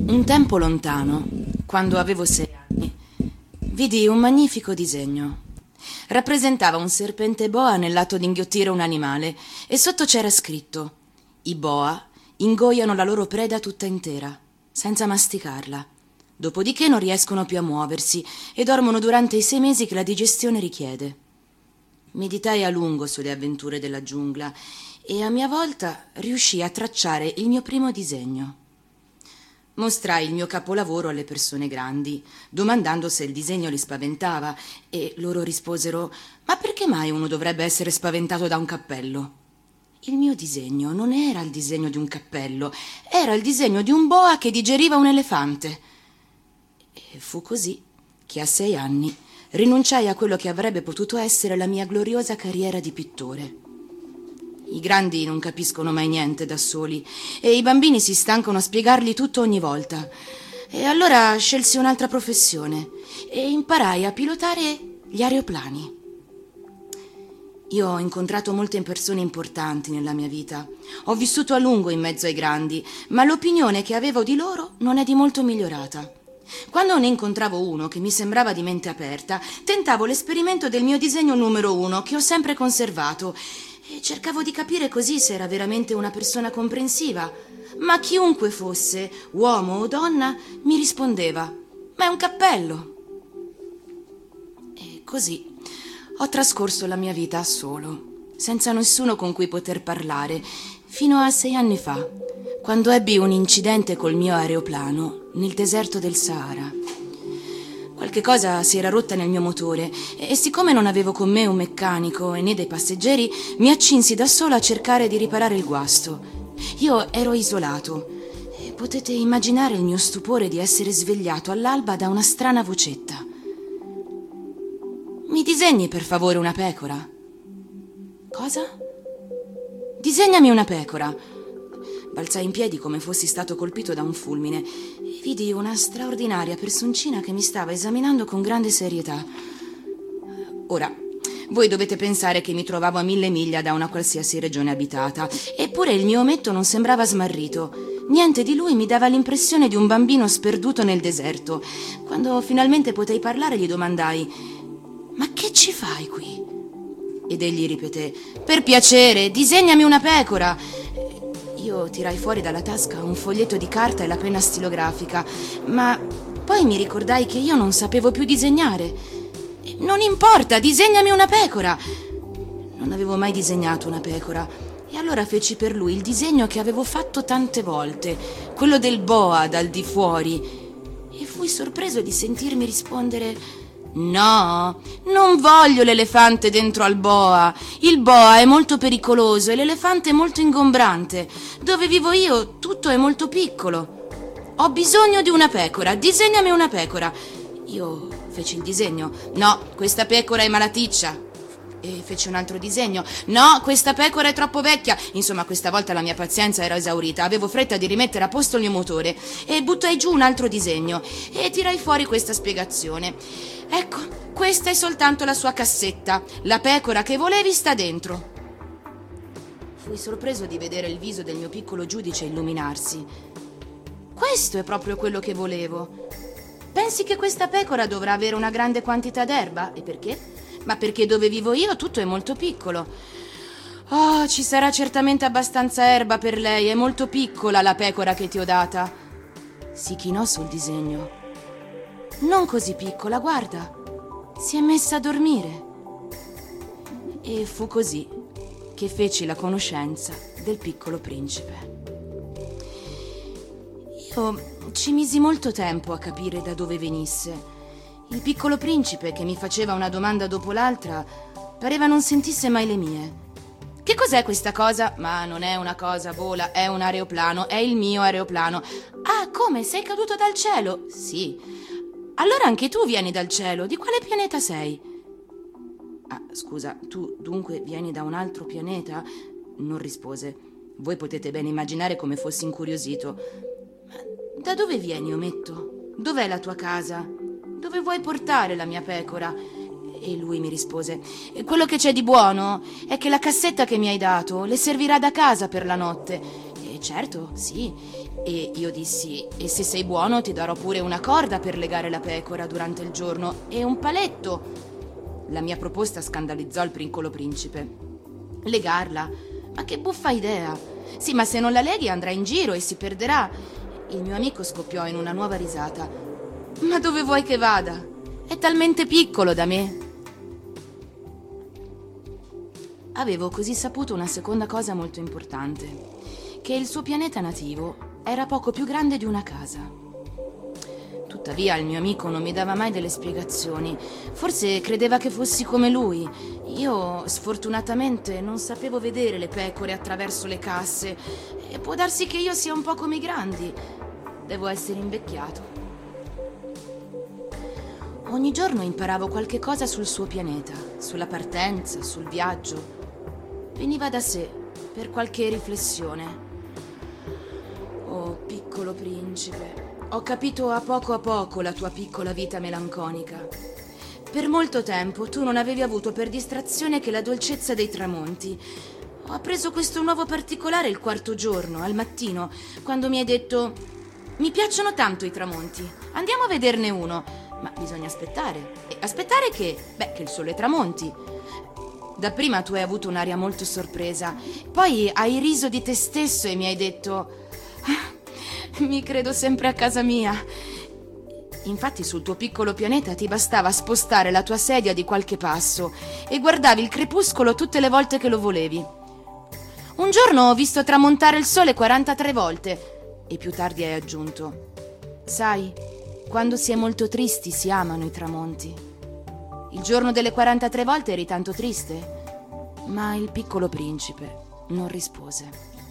Un tempo lontano, quando avevo 6 anni, vidi un magnifico disegno. Rappresentava un serpente boa nell'atto di inghiottire un animale e sotto c'era scritto: i boa ingoiano la loro preda tutta intera, senza masticarla. Dopodiché non riescono più a muoversi e dormono durante i 6 mesi che la digestione richiede. Meditai a lungo sulle avventure della giungla e a mia volta riuscii a tracciare il mio primo disegno. Mostrai il mio capolavoro alle persone grandi, domandando se il disegno li spaventava, e loro risposero: «Ma perché mai uno dovrebbe essere spaventato da un cappello?» Il mio disegno non era il disegno di un cappello, era il disegno di un boa che digeriva un elefante. E fu così che a 6 anni rinunciai a quello che avrebbe potuto essere la mia gloriosa carriera di pittore. I grandi non capiscono mai niente da soli e i bambini si stancano a spiegargli tutto ogni volta. E allora scelsi un'altra professione e imparai a pilotare gli aeroplani. Io ho incontrato molte persone importanti nella mia vita. Ho vissuto a lungo in mezzo ai grandi, ma l'opinione che avevo di loro non è di molto migliorata. Quando ne incontravo uno che mi sembrava di mente aperta, tentavo l'esperimento del mio disegno numero 1, che ho sempre conservato, e cercavo di capire così se era veramente una persona comprensiva. Ma chiunque fosse, uomo o donna, mi rispondeva: «Ma è un cappello!» E così ho trascorso la mia vita solo, senza nessuno con cui poter parlare, fino a 6 anni fa, quando ebbi un incidente col mio aeroplano nel deserto del Sahara. Qualche cosa si era rotta nel mio motore e siccome non avevo con me un meccanico e né dei passeggeri, mi accinsi da sola a cercare di riparare il guasto. Io ero isolato e potete immaginare il mio stupore di essere svegliato all'alba da una strana vocetta. «Mi disegni per favore una pecora?» «Cosa?» «Disegnami una pecora». Balzai in piedi come fossi stato colpito da un fulmine e vidi una straordinaria personcina che mi stava esaminando con grande serietà. Ora, voi dovete pensare che mi trovavo a 1000 miglia da una qualsiasi regione abitata, eppure il mio ometto non sembrava smarrito. Niente di lui mi dava l'impressione di un bambino sperduto nel deserto. Quando finalmente potei parlare gli domandai: «Ma che ci fai qui?» Ed egli ripeté: «Per piacere, disegnami una pecora!» Io tirai fuori dalla tasca un foglietto di carta e la penna stilografica, ma poi mi ricordai che io non sapevo più disegnare. «Non importa, disegnami una pecora!» Non avevo mai disegnato una pecora e allora feci per lui il disegno che avevo fatto tante volte, quello del boa dal di fuori, e fui sorpreso di sentirmi rispondere: «No, non voglio l'elefante dentro al boa. Il boa è molto pericoloso e l'elefante è molto ingombrante. Dove vivo io tutto è molto piccolo. Ho bisogno di una pecora, disegnami una pecora». Io feci il disegno. «No, questa pecora è malaticcia». E feci un altro disegno. «No, questa pecora è troppo vecchia». Insomma, questa volta la mia pazienza era esaurita. Avevo fretta di rimettere a posto il mio motore e buttai giù un altro disegno e tirai fuori questa spiegazione. «Ecco, questa è soltanto la sua cassetta. La pecora che volevi sta dentro». Fui sorpreso di vedere il viso del mio piccolo giudice illuminarsi. «Questo è proprio quello che volevo. Pensi che questa pecora dovrà avere una grande quantità d'erba? E perché?» «Ma perché dove vivo io tutto è molto piccolo». «Oh, ci sarà certamente abbastanza erba per lei, è molto piccola la pecora che ti ho data». Si chinò sul disegno. «Non così piccola, guarda, si è messa a dormire». E fu così che feci la conoscenza del Piccolo Principe. Io ci misi molto tempo a capire da dove venisse. Il Piccolo Principe, che mi faceva una domanda dopo l'altra, pareva non sentisse mai le mie. «Che cos'è questa cosa?» «Ma non è una cosa, vola, è un aeroplano, è il mio aeroplano». «Ah, come? Sei caduto dal cielo?» «Sì». «Allora anche tu vieni dal cielo. Di quale pianeta sei?» «Ah, scusa, tu dunque vieni da un altro pianeta?» Non rispose. Voi potete ben immaginare come fossi incuriosito. «Ma da dove vieni, ometto? Dov'è la tua casa? Dove vuoi portare la mia pecora?» E lui mi rispose: «Quello che c'è di buono è che la cassetta che mi hai dato le servirà da casa per la notte». «Certo, sì, E io dissi: e se sei buono ti darò pure una corda per legare la pecora durante il giorno e un paletto. La mia proposta scandalizzò il piccolo principe. Legarla? Ma che buffa idea! Sì, ma se non la leghi andrà in giro e si perderà. Il mio amico scoppiò in una nuova risata. Ma dove vuoi che vada? È talmente piccolo da me. Avevo così saputo una seconda cosa molto importante, che il suo pianeta nativo era poco più grande di una casa. Tuttavia il mio amico non mi dava mai delle spiegazioni. Forse credeva che fossi come lui. Io, sfortunatamente, non sapevo vedere le pecore attraverso le casse. E può darsi che io sia un po' come i grandi. Devo essere invecchiato. Ogni giorno imparavo qualche cosa sul suo pianeta, sulla partenza, sul viaggio. Veniva da sé, per qualche riflessione. Oh, piccolo principe, ho capito a poco la tua piccola vita melanconica. Per molto tempo tu non avevi avuto per distrazione che la dolcezza dei tramonti. Ho appreso questo nuovo particolare il quarto giorno, al mattino, quando mi hai detto: mi piacciono tanto i tramonti, andiamo a vederne uno. Ma bisogna aspettare. E aspettare che? Beh, che il sole tramonti. Dapprima tu hai avuto un'aria molto sorpresa, poi hai riso di te stesso e mi hai detto: mi credo sempre a casa mia. Infatti sul tuo piccolo pianeta ti bastava spostare la tua sedia di qualche passo e guardavi il crepuscolo tutte le volte che lo volevi. Un giorno ho visto tramontare il sole 43 volte e più tardi hai aggiunto: sai, quando si è molto tristi si amano i tramonti. Il giorno delle 43 volte eri tanto triste? Ma il piccolo principe non rispose.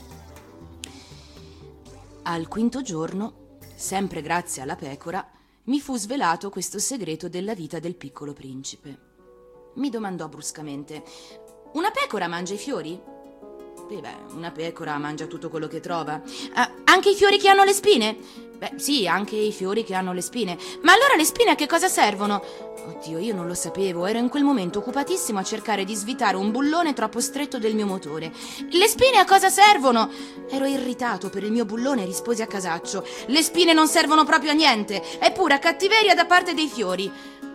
Al quinto giorno, sempre grazie alla pecora, mi fu svelato questo segreto della vita del piccolo principe. Mi domandò bruscamente: una pecora mangia i fiori? Beh, una pecora mangia tutto quello che trova. Anche i fiori che hanno le spine? Beh, sì, anche i fiori che hanno le spine. Ma allora le spine a che cosa servono? Oddio, io non lo sapevo. Ero in quel momento occupatissimo a cercare di svitare un bullone troppo stretto del mio motore. Le spine a cosa servono? Ero irritato per il mio bullone e risposi a casaccio: le spine non servono proprio a niente. È pura cattiveria da parte dei fiori.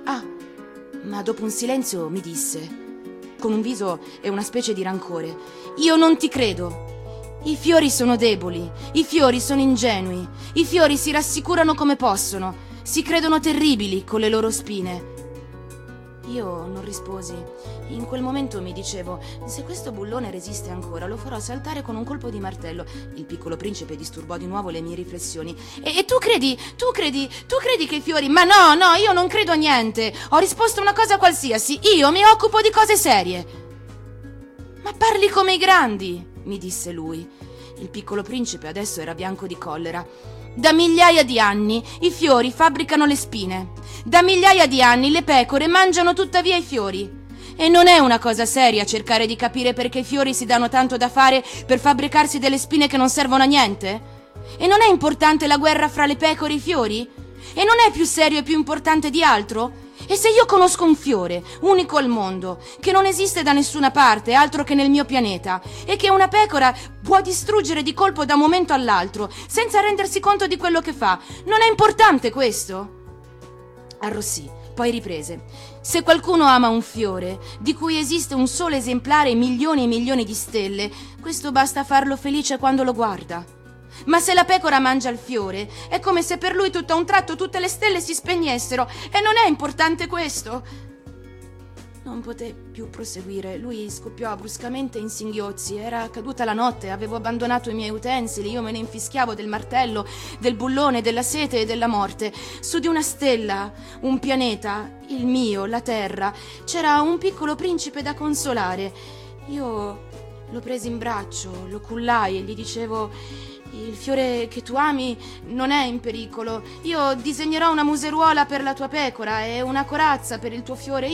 Ma dopo un silenzio mi disse, con un viso e una specie di rancore: io non ti credo. I fiori sono deboli, i fiori sono ingenui, i fiori si rassicurano come possono, si credono terribili con le loro spine. Io non risposi. In quel momento mi dicevo: se questo bullone resiste ancora, lo farò saltare con un colpo di martello. Il piccolo principe disturbò di nuovo le mie riflessioni. E tu credi che i fiori... Ma no, io non credo a niente. Ho risposto una cosa qualsiasi. Io mi occupo di cose serie. Ma parli come i grandi, mi disse lui. Il piccolo principe adesso era bianco di collera. Da migliaia di anni i fiori fabbricano le spine. Da migliaia di anni le pecore mangiano tuttavia i fiori. E non è una cosa seria cercare di capire perché i fiori si danno tanto da fare per fabbricarsi delle spine che non servono a niente? E non è importante la guerra fra le pecore e i fiori? E non è più serio e più importante di altro? E se io conosco un fiore, unico al mondo, che non esiste da nessuna parte, altro che nel mio pianeta, e che una pecora può distruggere di colpo da un momento all'altro, senza rendersi conto di quello che fa, non è importante questo? Arrossì, poi riprese: se qualcuno ama un fiore, di cui esiste un solo esemplare e milioni di stelle, questo basta a farlo felice quando lo guarda. Ma se la pecora mangia il fiore, è come se per lui tutto a un tratto tutte le stelle si spegnessero, e non è importante questo? Non poté più proseguire. Lui scoppiò bruscamente in singhiozzi. Era caduta la notte, avevo abbandonato i miei utensili, io me ne infischiavo del martello, del bullone, della sete e della morte. Su di una stella, un pianeta, il mio, la terra, c'era un piccolo principe da consolare. Io lo presi in braccio, lo cullai e gli dicevo: il fiore che tu ami non è in pericolo. Io disegnerò una museruola per la tua pecora e una corazza per il tuo fiore.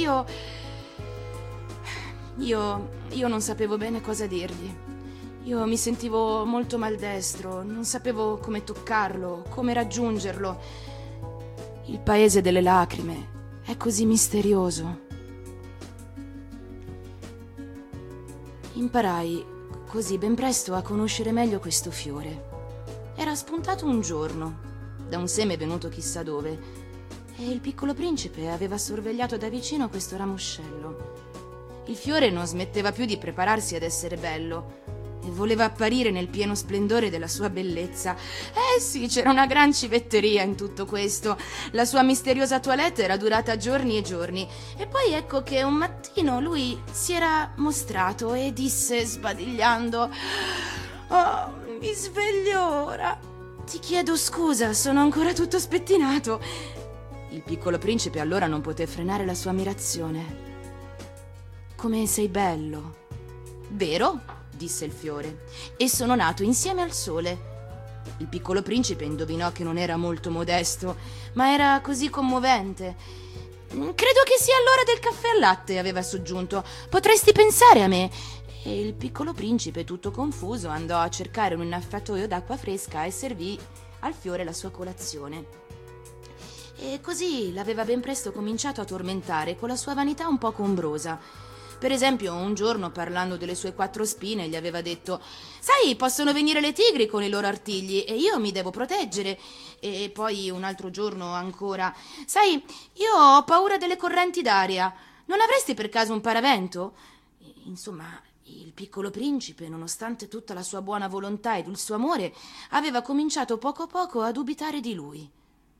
Io non sapevo bene cosa dirgli. Io mi sentivo molto maldestro, non sapevo come toccarlo, come raggiungerlo. Il paese delle lacrime è così misterioso. Imparai così ben presto a conoscere meglio questo fiore Era spuntato un giorno, da un seme venuto chissà dove, e il piccolo principe aveva sorvegliato da vicino questo ramoscello. Il fiore non smetteva più di prepararsi ad essere bello e voleva apparire nel pieno splendore della sua bellezza. Sì, c'era una gran civetteria in tutto questo. La sua misteriosa toilette era durata giorni e giorni. E poi ecco che un mattino lui si era mostrato e disse sbadigliando: «Oh, mi sveglio ora. Ti chiedo scusa, sono ancora tutto spettinato». Il piccolo principe allora non poté frenare la sua ammirazione. «Come sei bello!» «Vero?» disse il fiore, «e sono nato insieme al sole». Il piccolo principe indovinò che non era molto modesto, ma era così commovente. «Credo che sia l'ora del caffè al latte», aveva soggiunto. «Potresti pensare a me». E il piccolo principe, tutto confuso, andò a cercare un innaffiatoio d'acqua fresca e servì al fiore la sua colazione. E così l'aveva ben presto cominciato a tormentare con la sua vanità un poco ombrosa. Per esempio, un giorno, parlando delle sue 4 spine, gli aveva detto: «Sai, possono venire le tigri con i loro artigli e io mi devo proteggere». E poi un altro giorno ancora: «Sai, io ho paura delle correnti d'aria. Non avresti per caso un paravento?» Insomma, il piccolo principe, nonostante tutta la sua buona volontà ed il suo amore, aveva cominciato poco a poco a dubitare di lui.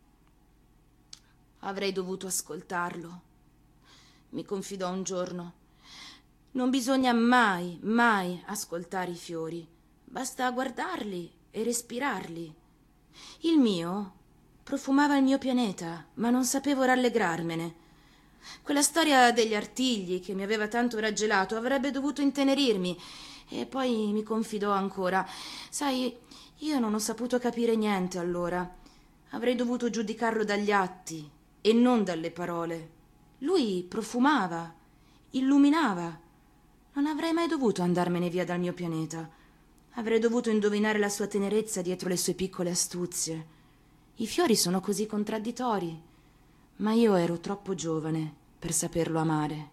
«Avrei dovuto ascoltarlo», mi confidò un giorno. «Non bisogna mai, mai ascoltare i fiori. Basta guardarli e respirarli. Il mio profumava il mio pianeta, ma non sapevo rallegrarmene. Quella storia degli artigli che mi aveva tanto raggelato avrebbe dovuto intenerirmi». E poi mi confidò ancora: «Sai, io non ho saputo capire niente allora. Avrei dovuto giudicarlo dagli atti e non dalle parole. Lui profumava, illuminava. Non avrei mai dovuto andarmene via dal mio pianeta. Avrei dovuto indovinare la sua tenerezza dietro le sue piccole astuzie. I fiori sono così contradditori, ma io ero troppo giovane per saperlo amare».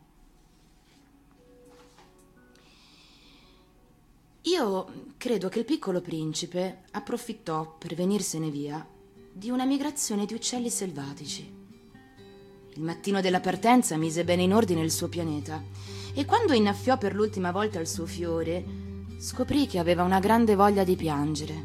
Io credo che il piccolo principe approfittò per venirsene via di una migrazione di uccelli selvatici. Il mattino della partenza mise bene in ordine il suo pianeta e quando innaffiò per l'ultima volta il suo fiore, scoprì che aveva una grande voglia di piangere.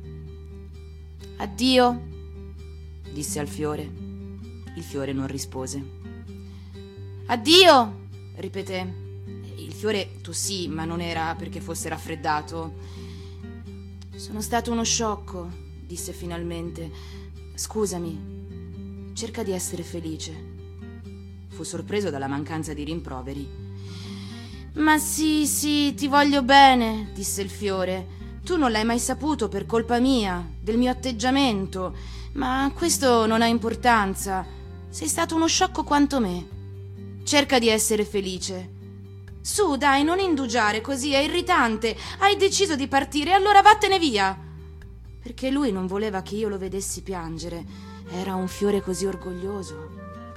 «Addio», disse al fiore. Il fiore non rispose. «Addio», ripeté. Il fiore tossì, ma non era perché fosse raffreddato. «Sono stato uno sciocco», disse finalmente. «Scusami, cerca di essere felice». Fu sorpreso dalla mancanza di rimproveri. «Ma sì, ti voglio bene», disse il fiore. «Tu non l'hai mai saputo per colpa mia, del mio atteggiamento, ma questo non ha importanza. Sei stato uno sciocco quanto me. Cerca di essere felice. Su, dai, non indugiare così, è irritante. Hai deciso di partire, allora vattene via». Perché lui non voleva che io lo vedessi piangere. Era un fiore così orgoglioso.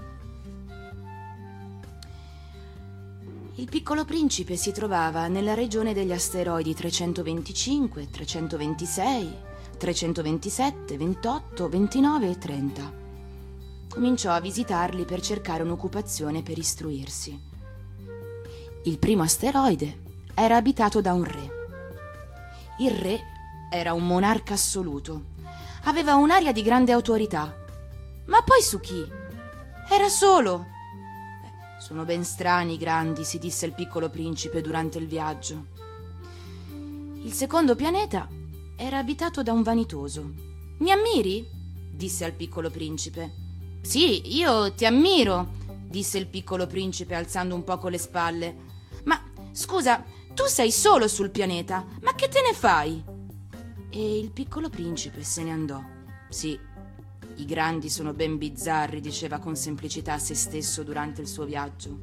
Il piccolo principe si trovava nella regione degli asteroidi 325, 326, 327, 28, 29 e 30. Cominciò a visitarli per cercare un'occupazione per istruirsi. Il primo asteroide era abitato da un re. Il re era un monarca assoluto. Aveva un'aria di grande autorità. Ma poi su chi? Era solo. «Sono ben strani i grandi», si disse il piccolo principe durante il viaggio. Il secondo pianeta era abitato da un vanitoso. «Mi ammiri?» disse al piccolo principe. «Sì, io ti ammiro», disse il piccolo principe alzando un poco le spalle. «Ma scusa, tu sei solo sul pianeta, ma che te ne fai?» E il piccolo principe se ne andò. Sì, i grandi sono ben bizzarri, diceva con semplicità a se stesso durante il suo viaggio.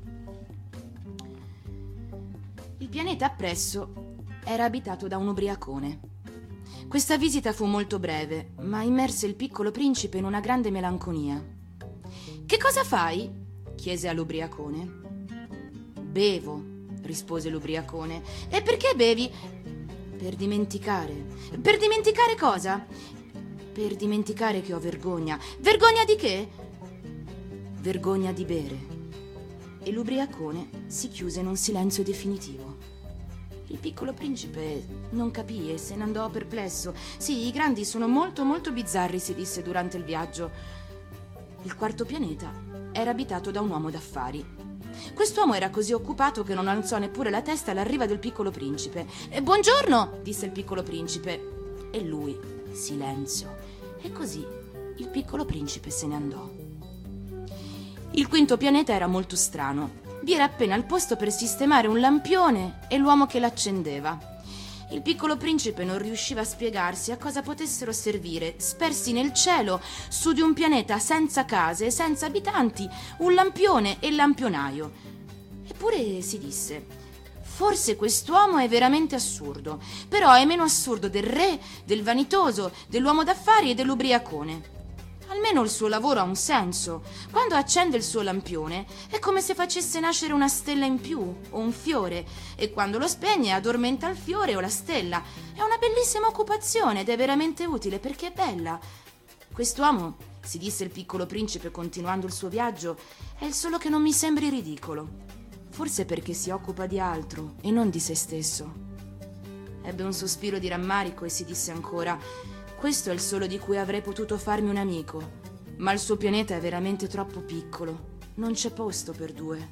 Il pianeta appresso era abitato da un ubriacone. Questa visita fu molto breve, ma immerse il piccolo principe in una grande melanconia. «Che cosa fai?» chiese all'ubriacone. «Bevo», rispose l'ubriacone. «E perché bevi?» Per dimenticare. Per dimenticare cosa? Per dimenticare che ho vergogna. Vergogna di che? Vergogna di bere. E l'ubriacone si chiuse in un silenzio definitivo. Il piccolo principe non capì e se ne andò perplesso. Sì, i grandi sono molto molto bizzarri, si disse durante il viaggio. Il quarto pianeta era abitato da un uomo d'affari. Quest'uomo era così occupato che non alzò neppure la testa all'arrivo del piccolo principe. Buongiorno, disse il piccolo principe. E lui, silenzio. E così il piccolo principe se ne andò. Il quinto pianeta era molto strano. Vi era appena il posto per sistemare un lampione e l'uomo che l'accendeva. Il piccolo principe non riusciva a spiegarsi a cosa potessero servire, spersi nel cielo, su di un pianeta senza case e senza abitanti, un lampione e lampionaio. Eppure si disse: forse quest'uomo è veramente assurdo, però è meno assurdo del re, del vanitoso, dell'uomo d'affari e dell'ubriacone. Almeno il suo lavoro ha un senso. Quando accende il suo lampione è come se facesse nascere una stella in più o un fiore, e quando lo spegne addormenta il fiore o la stella. È una bellissima occupazione ed è veramente utile perché è bella. Quest'uomo, si disse il piccolo principe continuando il suo viaggio, è il solo che non mi sembri ridicolo. Forse perché si occupa di altro e non di se stesso. Ebbe un sospiro di rammarico e si disse ancora: questo è il solo di cui avrei potuto farmi un amico, ma il suo pianeta è veramente troppo piccolo, non c'è posto per due.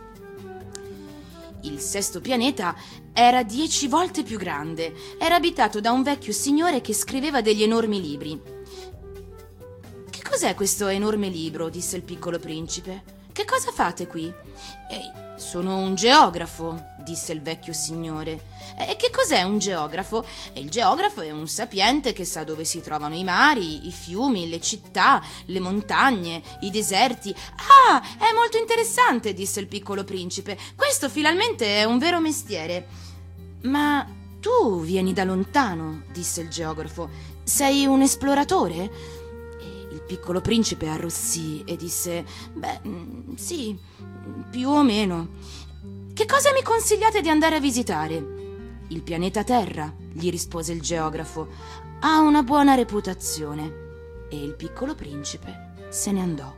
Il sesto pianeta era 10 volte più grande, era abitato da un vecchio signore che scriveva degli enormi libri. Che cos'è questo enorme libro? Disse il piccolo principe. Che cosa fate qui? Sono un geografo, disse il vecchio signore. E che cos'è un geografo? Il geografo è un sapiente che sa dove si trovano i mari, i fiumi, le città, le montagne, i deserti. Ah, è molto interessante, disse il piccolo principe. Questo finalmente è un vero mestiere. Ma tu vieni da lontano, disse il geografo. Sei un esploratore? E il piccolo principe arrossì e disse: beh, sì, più o meno. Che cosa mi consigliate di andare a visitare? Il pianeta Terra, gli rispose il geografo, ha una buona reputazione. E il piccolo principe se ne andò.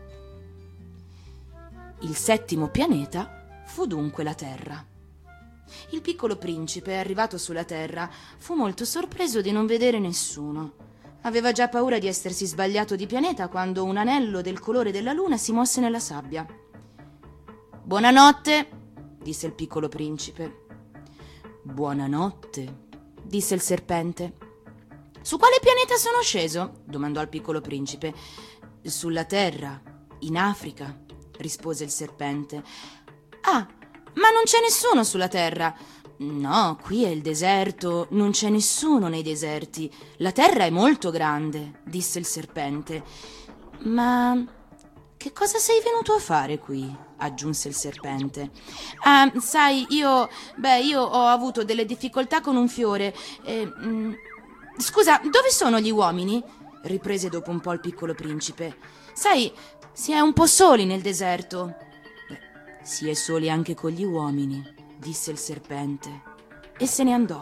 Il settimo pianeta fu dunque la Terra. Il piccolo principe, arrivato sulla Terra, fu molto sorpreso di non vedere nessuno. Aveva già paura di essersi sbagliato di pianeta quando un anello del colore della luna si mosse nella sabbia. «Buonanotte», disse il piccolo principe. «Buonanotte», disse il serpente. «Su quale pianeta sono sceso?» domandò il piccolo principe. «Sulla Terra, in Africa», rispose il serpente. «Ah, ma non c'è nessuno sulla Terra!» «No, qui è il deserto, non c'è nessuno nei deserti. La Terra è molto grande», disse il serpente. «Ma che cosa sei venuto a fare qui?» aggiunse il serpente. «Ah, sai, io ho avuto delle difficoltà con un fiore. Scusa, dove sono gli uomini?» riprese dopo un po' il piccolo principe. «Sai, si è un po' soli nel deserto». «Si è soli anche con gli uomini», disse il serpente, e se ne andò.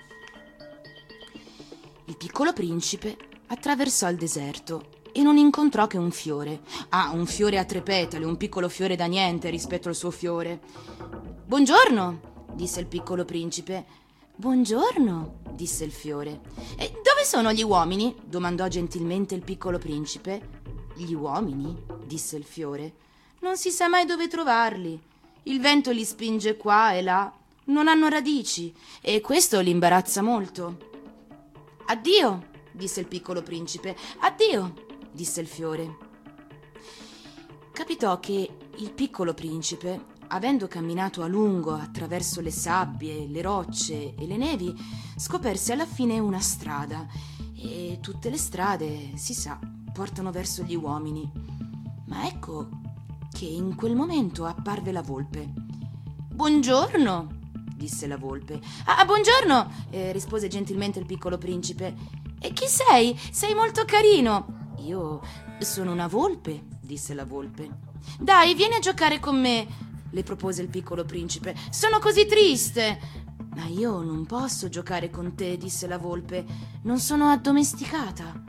Il piccolo principe attraversò il deserto e non incontrò che un fiore. Ah, un fiore a 3 petali, un piccolo fiore da niente rispetto al suo fiore. «Buongiorno», disse il piccolo principe. «Buongiorno», disse il fiore. «E dove sono gli uomini?» domandò gentilmente il piccolo principe. «Gli uomini?» disse il fiore. «Non si sa mai dove trovarli. Il vento li spinge qua e là. Non hanno radici e questo li imbarazza molto». «Addio», disse il piccolo principe. «Addio», disse il fiore. Capitò che il piccolo principe, avendo camminato a lungo attraverso le sabbie, le rocce e le nevi, scoperse alla fine una strada, e tutte le strade, si sa, portano verso gli uomini. Ma ecco che in quel momento apparve la volpe. «Buongiorno», disse la volpe. «Ah, buongiorno», rispose gentilmente il piccolo principe. «E chi sei? Sei molto carino». «Io sono una volpe», disse la volpe. «Dai, vieni a giocare con me», le propose il piccolo principe. «Sono così triste». Ma io non posso giocare con te, disse la volpe. Non sono addomesticata.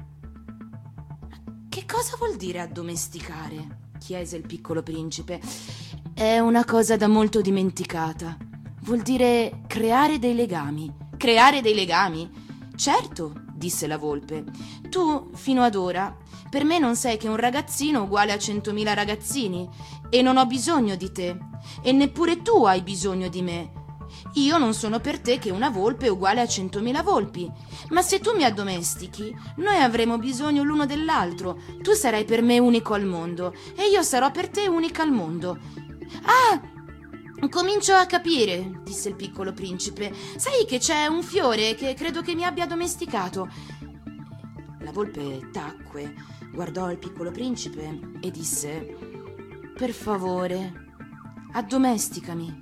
Che cosa vuol dire addomesticare? Chiese il piccolo principe. È una cosa da molto dimenticata. Vuol dire creare dei legami. Creare dei legami? Certo, disse la volpe. Tu, fino ad ora, per me non sei che un ragazzino uguale a 100.000 ragazzini e non ho bisogno di te. E neppure tu hai bisogno di me. Io non sono per te che una volpe uguale a 100.000 volpi. Ma se tu mi addomestichi, noi avremo bisogno l'uno dell'altro. Tu sarai per me unico al mondo e io sarò per te unica al mondo. Ah! Comincio a capire, disse il piccolo principe. Sai che c'è un fiore che credo che mi abbia addomesticato. La volpe tacque, guardò il piccolo principe e disse: per favore, addomesticami.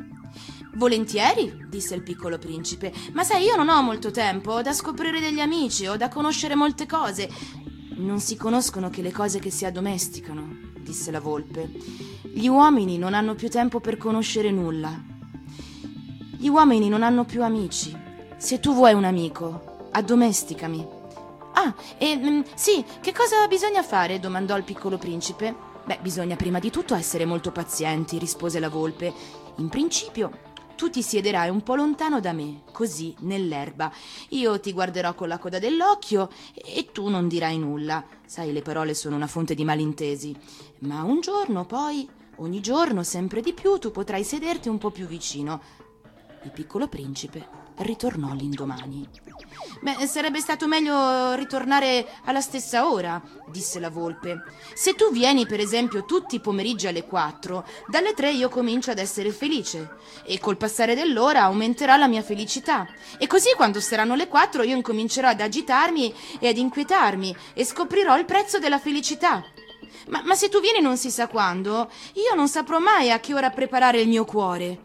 Volentieri, disse il piccolo principe, ma sai, io non ho molto tempo, ho da scoprire degli amici, ho da conoscere molte cose. Non si conoscono che le cose che si addomesticano, disse la volpe. Gli uomini non hanno più tempo per conoscere nulla. Gli uomini non hanno più amici. Se tu vuoi un amico, addomesticami. Ah, sì, che cosa bisogna fare? Domandò il piccolo principe. Beh, bisogna prima di tutto essere molto pazienti, rispose la volpe. In principio, tu ti siederai un po' lontano da me, così, nell'erba. Io ti guarderò con la coda dell'occhio e tu non dirai nulla. Sai, le parole sono una fonte di malintesi. Ma un giorno, poi, ogni giorno, sempre di più, tu potrai sederti un po' più vicino. Il piccolo principe ritornò l'indomani. Beh, sarebbe stato meglio ritornare alla stessa ora, disse la volpe. Se tu vieni, per esempio, tutti i pomeriggi alle 4, dalle 3 io comincio ad essere felice e col passare dell'ora aumenterà la mia felicità. E così quando saranno le 4 io incomincerò ad agitarmi e ad inquietarmi e scoprirò il prezzo della felicità. Ma se tu vieni non si sa quando, io non saprò mai a che ora preparare il mio cuore.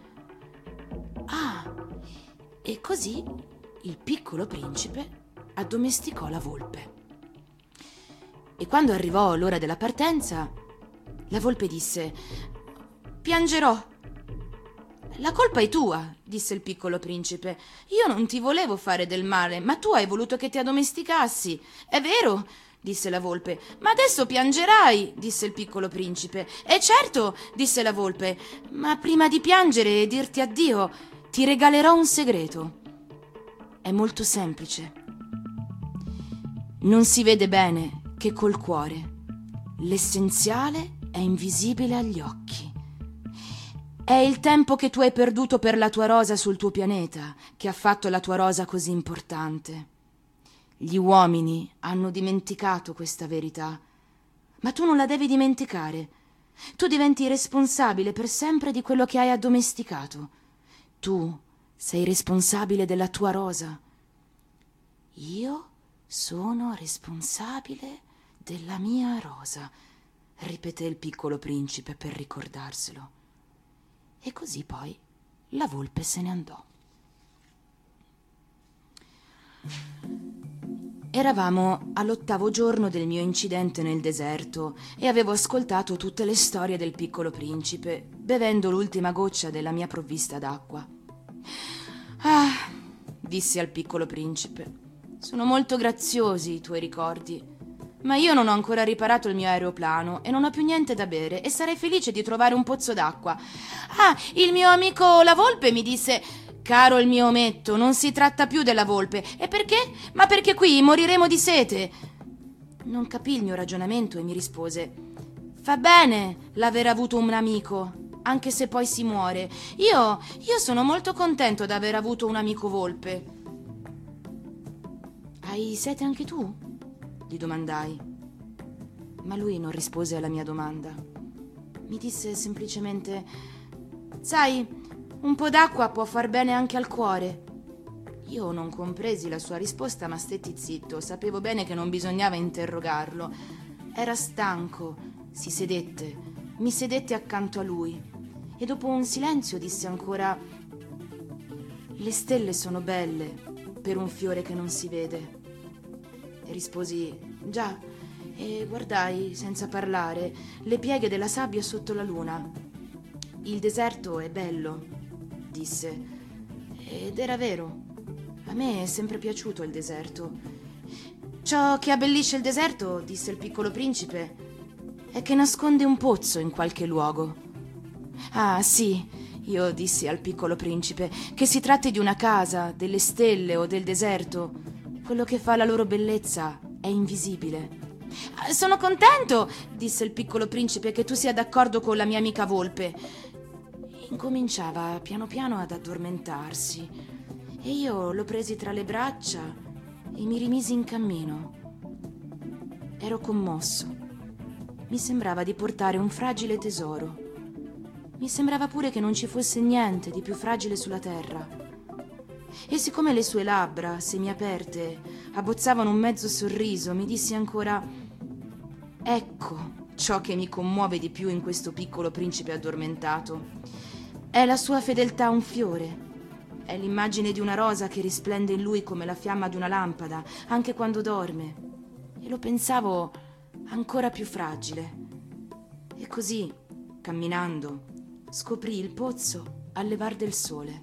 Ah, e così il piccolo principe addomesticò la volpe. E quando arrivò l'ora della partenza, la volpe disse: piangerò. La colpa è tua, disse il piccolo principe. Io non ti volevo fare del male, ma tu hai voluto che ti addomesticassi. È vero, disse la volpe. Ma adesso piangerai, disse il piccolo principe. E certo, disse la volpe, ma prima di piangere e dirti addio, ti regalerò un segreto. È molto semplice. Non si vede bene che col cuore. L'essenziale è invisibile agli occhi. È il tempo che tu hai perduto per la tua rosa sul tuo pianeta che ha fatto la tua rosa così importante. Gli uomini hanno dimenticato questa verità, ma tu non la devi dimenticare. Tu diventi responsabile per sempre di quello che hai addomesticato. Tu sei responsabile della tua rosa. Io sono responsabile della mia rosa, ripeté il piccolo principe per ricordarselo. E così poi la volpe se ne andò. Eravamo all'8° giorno del mio incidente nel deserto e avevo ascoltato tutte le storie del piccolo principe, bevendo l'ultima goccia della mia provvista d'acqua. Ah, dissi al piccolo principe, sono molto graziosi i tuoi ricordi, ma io non ho ancora riparato il mio aeroplano e non ho più niente da bere e sarei felice di trovare un pozzo d'acqua. Ah, il mio amico la volpe mi disse: caro il mio ometto, non si tratta più della volpe. E perché? Ma perché qui moriremo di sete. Non capì il mio ragionamento e mi rispose: fa bene l'aver avuto un amico, anche se poi si muore. Io sono molto contento d'aver avuto un amico volpe. Hai sete anche tu? Gli domandai. Ma lui non rispose alla mia domanda. Mi disse semplicemente: sai, un po' d'acqua può far bene anche al cuore. Io non compresi la sua risposta, ma stetti zitto. Sapevo bene che non bisognava interrogarlo. Era stanco. Si sedette. Mi sedette accanto a lui. E dopo un silenzio disse ancora: le stelle sono belle per un fiore che non si vede. E risposi: già. E guardai, senza parlare, le pieghe della sabbia sotto la luna. Il deserto è bello, disse. Ed era vero. A me è sempre piaciuto il deserto. Ciò che abbellisce il deserto, disse il Piccolo Principe, è che nasconde un pozzo in qualche luogo. Ah, sì, io dissi al Piccolo Principe, che si tratti di una casa, delle stelle o del deserto, quello che fa la loro bellezza è invisibile. Sono contento, disse il Piccolo Principe, che tu sia d'accordo con la mia amica Volpe. Incominciava piano piano ad addormentarsi e io lo presi tra le braccia e mi rimisi in cammino. Ero commosso. Mi sembrava di portare un fragile tesoro. Mi sembrava pure che non ci fosse niente di più fragile sulla terra. E siccome le sue labbra, semiaperte, abbozzavano un mezzo sorriso, mi dissi ancora: ecco ciò che mi commuove di più in questo Piccolo Principe addormentato. È la sua fedeltà a un fiore. È l'immagine di una rosa che risplende in lui come la fiamma di una lampada, anche quando dorme. E lo pensavo ancora più fragile. E così, camminando, scoprì il pozzo al levar del sole.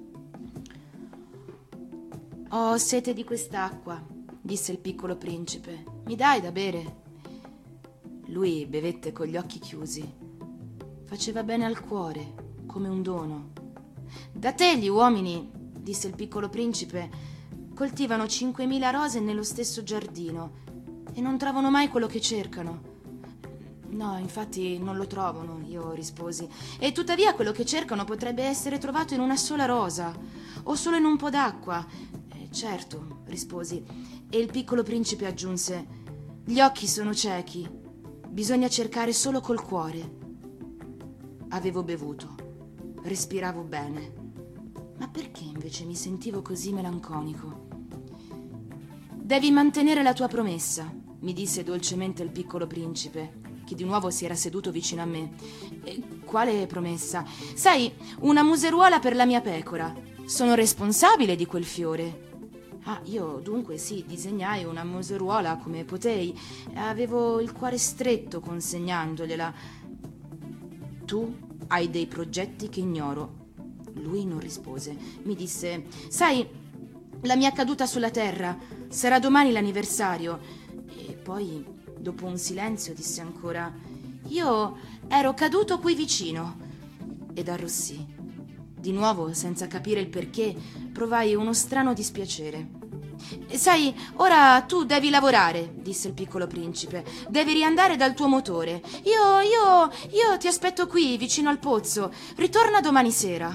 Ho sete di quest'acqua, disse il Piccolo Principe. Mi dai da bere? Lui bevette con gli occhi chiusi. Faceva bene al cuore, come un dono. Da te gli uomini, disse il Piccolo Principe, coltivano 5.000 rose nello stesso giardino e non trovano mai quello che cercano. No, infatti non lo trovano, io risposi. E tuttavia quello che cercano potrebbe essere trovato in una sola rosa o solo in un po' d'acqua. Certo, risposi. E il Piccolo Principe aggiunse: gli occhi sono ciechi, bisogna cercare solo col cuore. Avevo bevuto, respiravo bene, ma perché invece mi sentivo così melanconico? Devi mantenere la tua promessa, mi disse dolcemente il Piccolo Principe, che di nuovo si era seduto vicino a me. Quale promessa? Sai, una museruola per la mia pecora. Sono responsabile di quel fiore. Ah, io dunque sì, disegnai una museruola come potei. Avevo il cuore stretto consegnandogliela. Tu hai dei progetti che ignoro. Lui non rispose. Mi disse: sai, la mia caduta sulla terra sarà domani l'anniversario. E poi, dopo un silenzio, disse ancora: io ero caduto qui vicino. Ed arrossì. Di nuovo, senza capire il perché, provai uno strano dispiacere. Sai, ora tu devi lavorare, disse il Piccolo Principe. Devi riandare dal tuo motore. Io ti aspetto qui, vicino al pozzo. Ritorna domani sera.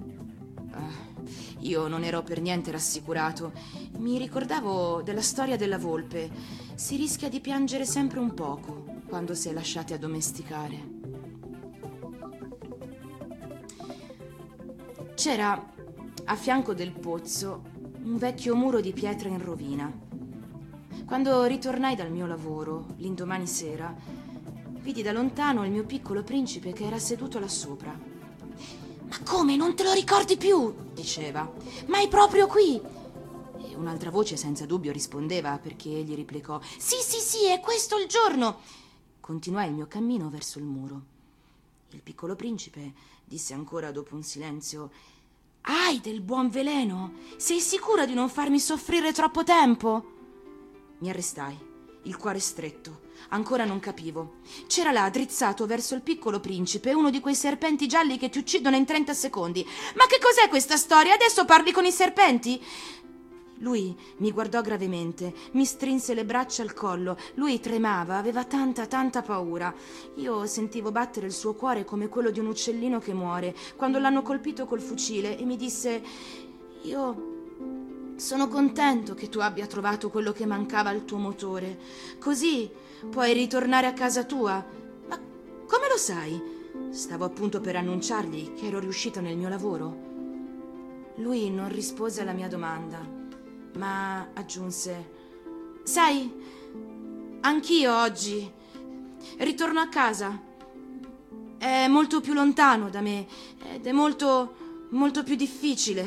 Io non ero per niente rassicurato. Mi ricordavo della storia della volpe. Si rischia di piangere sempre un poco quando si è lasciati addomesticare. C'era a fianco del pozzo un vecchio muro di pietra in rovina. Quando ritornai dal mio lavoro, l'indomani sera, vidi da lontano il mio Piccolo Principe che era seduto là sopra. «Ma come, non te lo ricordi più?» diceva. «Ma è proprio qui!» E un'altra voce senza dubbio rispondeva, perché egli replicò: Sì, è questo il giorno!» Continuai il mio cammino verso il muro. Il Piccolo Principe disse ancora dopo un silenzio: «Hai del buon veleno? Sei sicura di non farmi soffrire troppo tempo?» Mi arrestai, il cuore stretto. Ancora non capivo. C'era là, drizzato verso il Piccolo Principe, uno di quei serpenti gialli che ti uccidono in 30 secondi. «Ma che cos'è questa storia? Adesso parli con i serpenti?» Lui mi guardò gravemente, mi strinse le braccia al collo. Lui tremava, aveva tanta paura. Io sentivo battere il suo cuore come quello di un uccellino che muore quando l'hanno colpito col fucile, e mi disse: «Io sono contento che tu abbia trovato quello che mancava al tuo motore. Così puoi ritornare a casa tua». «Ma come lo sai?» Stavo appunto per annunciargli che ero riuscita nel mio lavoro. Lui non rispose alla mia domanda, ma aggiunse: «Sai, anch'io oggi ritorno a casa. È molto più lontano da me ed è molto più difficile».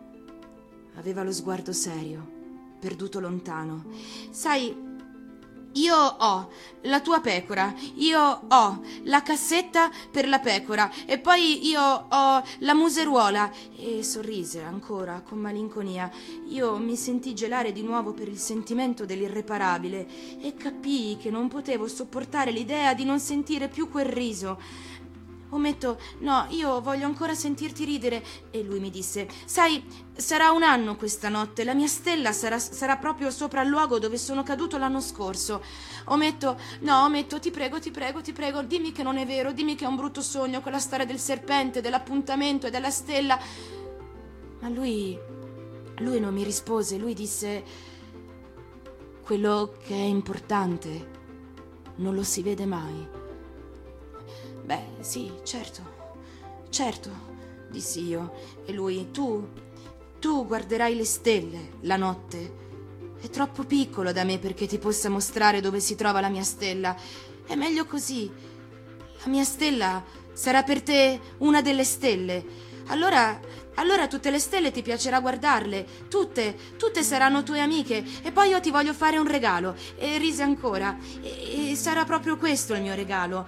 Aveva lo sguardo serio, perduto lontano. «Sai, Io ho la tua pecora, io ho la cassetta per la pecora e poi io ho la museruola. E sorrise ancora con malinconia. Io mi sentii gelare di nuovo per il sentimento dell'irreparabile e capii che non potevo sopportare l'idea di non sentire più quel riso. Ometto, no, io voglio ancora sentirti ridere. E lui mi disse, sai, sarà un anno questa notte, la mia stella sarà proprio sopra il luogo dove sono caduto l'anno scorso. Ometto, ti prego, dimmi che non è vero, dimmi che è un brutto sogno, quella storia del serpente, dell'appuntamento e della stella. Ma lui non mi rispose, lui disse, quello che è importante non lo si vede mai. Beh, sì, certo, dissi io. E lui, tu guarderai le stelle la notte. È troppo piccolo da me perché ti possa mostrare dove si trova la mia stella. È meglio così. La mia stella sarà per te una delle stelle. Allora tutte le stelle ti piacerà guardarle. Tutte saranno tue amiche. E poi io ti voglio fare un regalo. E rise ancora. E sarà proprio questo il mio regalo.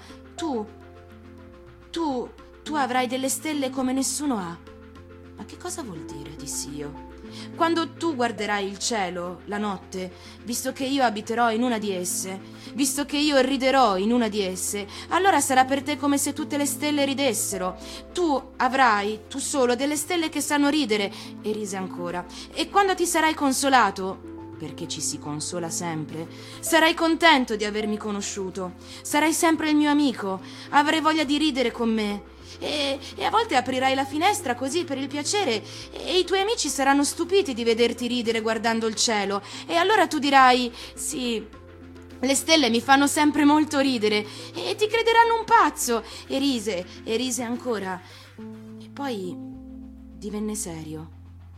Tu avrai delle stelle come nessuno ha. Ma che cosa vuol dire? Dissi io. Quando tu guarderai il cielo la notte, visto che io abiterò in una di esse, visto che io riderò in una di esse, allora sarà per te come se tutte le stelle ridessero. Tu avrai, tu solo, delle stelle che sanno ridere. E rise ancora. E quando ti sarai consolato, perché ci si consola sempre, sarai contento di avermi conosciuto, sarai sempre il mio amico, avrai voglia di ridere con me e a volte aprirai la finestra così per il piacere e i tuoi amici saranno stupiti di vederti ridere guardando il cielo e allora tu dirai sì, le stelle mi fanno sempre molto ridere e ti crederanno un pazzo. E rise ancora e poi divenne serio.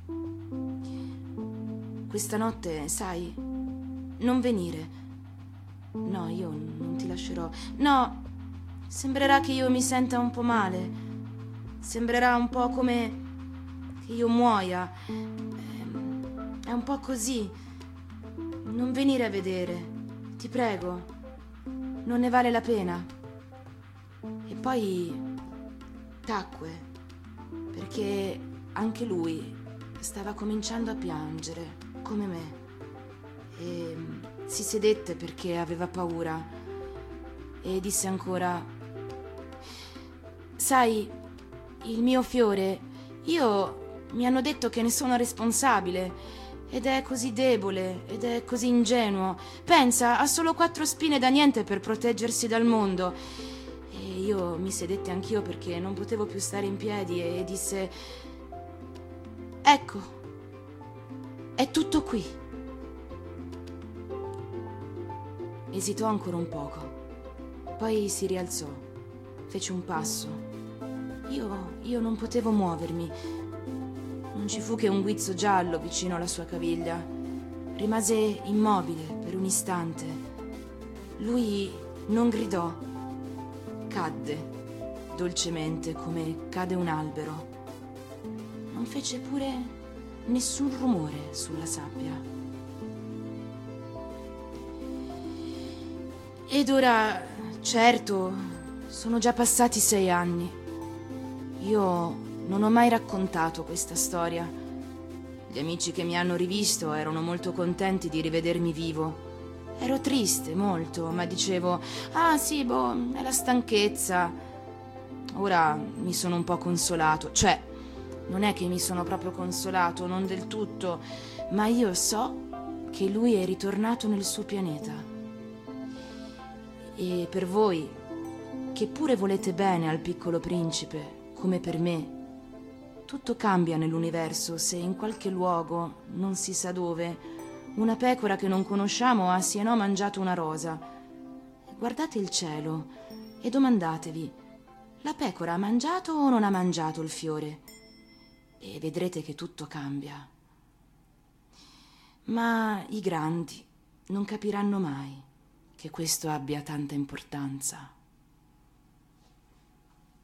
Questa notte, sai, non venire. No, io non ti lascerò. No, sembrerà che io mi senta un po' male. Sembrerà un po' come che io muoia. È un po' così. Non venire a vedere. Ti prego. Non ne vale la pena. E poi tacque, perché anche lui stava cominciando a piangere. Come me, e si sedette perché aveva paura e disse ancora, sai, il mio fiore, mi hanno detto che ne sono responsabile ed è così debole ed è così ingenuo, pensa, ha solo 4 spine da niente per proteggersi dal mondo. E io mi sedetti anch'io perché non potevo più stare in piedi e disse, ecco, è tutto qui. Esitò ancora un poco, poi si rialzò, fece un passo. Io non potevo muovermi. Non ci fu che un guizzo giallo vicino alla sua caviglia. Rimase immobile per un istante. Lui non gridò, cadde dolcemente come cade un albero. Non fece pure nessun rumore sulla sabbia. Ed ora, certo, sono già passati 6 anni. Io non ho mai raccontato questa storia. Gli amici che mi hanno rivisto erano molto contenti di rivedermi vivo. Ero triste, molto, ma dicevo, ah sì, è la stanchezza. Ora mi sono un po' consolato, cioè, non è che mi sono proprio consolato, non del tutto, ma io so che lui è ritornato nel suo pianeta. E per voi, che pure volete bene al piccolo principe, come per me, tutto cambia nell'universo se in qualche luogo, non si sa dove, una pecora che non conosciamo ha sì e no mangiato una rosa. Guardate il cielo e domandatevi, la pecora ha mangiato o non ha mangiato il fiore? E vedrete che tutto cambia. Ma i grandi non capiranno mai che questo abbia tanta importanza.